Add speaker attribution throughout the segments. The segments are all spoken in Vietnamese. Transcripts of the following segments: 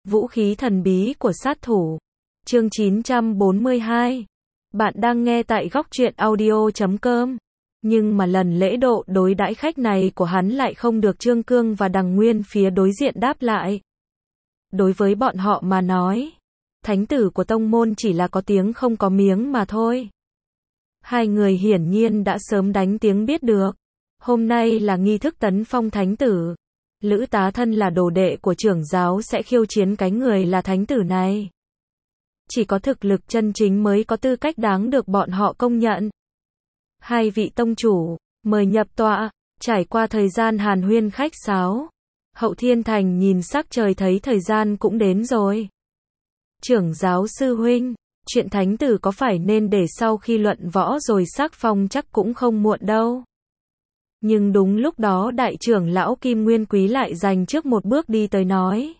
Speaker 1: Vũ khí thần bí của sát thủ. Chương 942. Bạn đang nghe tại góc truyện audio.com. Nhưng mà lần lễ độ đối đãi khách này của hắn lại không được Trương Cương và Đằng Nguyên phía đối diện đáp lại. Đối với bọn họ mà nói, thánh tử của tông môn chỉ là có tiếng không có miếng mà thôi. Hai người hiển nhiên đã sớm đánh tiếng biết được. Hôm nay là nghi thức tấn phong thánh tử. Lữ Tá thân là đồ đệ của trưởng giáo sẽ khiêu chiến cái người là thánh tử này. Chỉ có thực lực chân chính mới có tư cách đáng được bọn họ công nhận. Hai vị tông chủ, mời nhập tọa. Trải qua thời gian hàn huyên khách sáo, Hậu Thiên Thành nhìn sắc trời thấy thời gian cũng đến rồi. Trưởng giáo sư huynh, chuyện thánh tử có phải nên để sau khi luận võ rồi sắc phong chắc cũng không muộn đâu. Nhưng đúng lúc đó đại trưởng lão Kim Nguyên Quý lại giành trước một bước đi tới nói.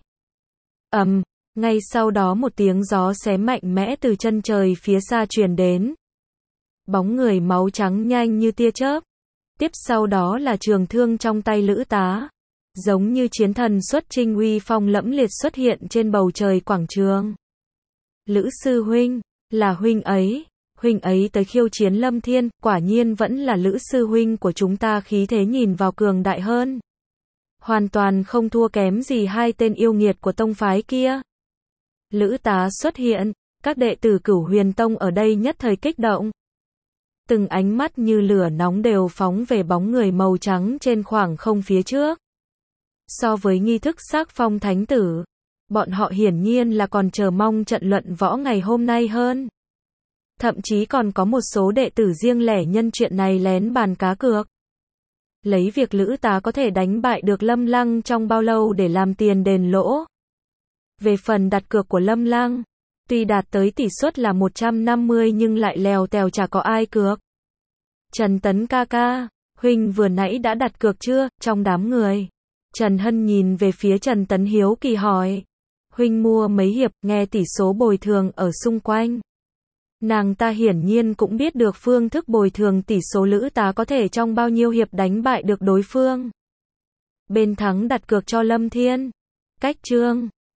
Speaker 1: Ngay sau đó một tiếng gió xé mạnh mẽ từ chân trời phía xa truyền đến. Bóng người máu trắng nhanh như tia chớp. Tiếp sau đó là trường thương trong tay Lữ Tá. Giống như chiến thần xuất chinh uy phong lẫm liệt xuất hiện trên bầu trời quảng trường. Lữ sư huynh, là huynh ấy tới khiêu chiến Lâm Thiên, quả nhiên vẫn là Lữ sư huynh của chúng ta, khí thế nhìn vào cường đại hơn. Hoàn toàn không thua kém gì hai tên yêu nghiệt của tông phái kia. Lữ Tá xuất hiện, các đệ tử Cửu Huyền Tông ở đây nhất thời kích động. Từng ánh mắt như lửa nóng đều phóng về bóng người màu trắng trên khoảng không phía trước. So với nghi thức sắc phong thánh tử, bọn họ hiển nhiên là còn chờ mong trận luận võ ngày hôm nay hơn. Thậm chí còn có một số đệ tử riêng lẻ nhân chuyện này lén bàn cá cược. Lấy việc Lữ Tá có thể đánh bại được Lâm Lăng trong bao lâu để làm tiền đền lỗ. Về phần đặt cược của Lâm Lăng, tuy đạt tới tỷ suất là 150 nhưng lại lèo tèo chả có ai cược. Trần Tấn ca ca, huynh vừa nãy đã đặt cược chưa? Trong đám người, Trần Hân nhìn về phía Trần Tấn hiếu kỳ hỏi. Huynh mua mấy hiệp, nghe tỷ số bồi thường ở xung quanh. Nàng ta hiển nhiên cũng biết được phương thức bồi thường tỷ số Lữ Tá có thể trong bao nhiêu hiệp đánh bại được đối phương. Bên thắng đặt cược cho Lâm Thiên. Cách chương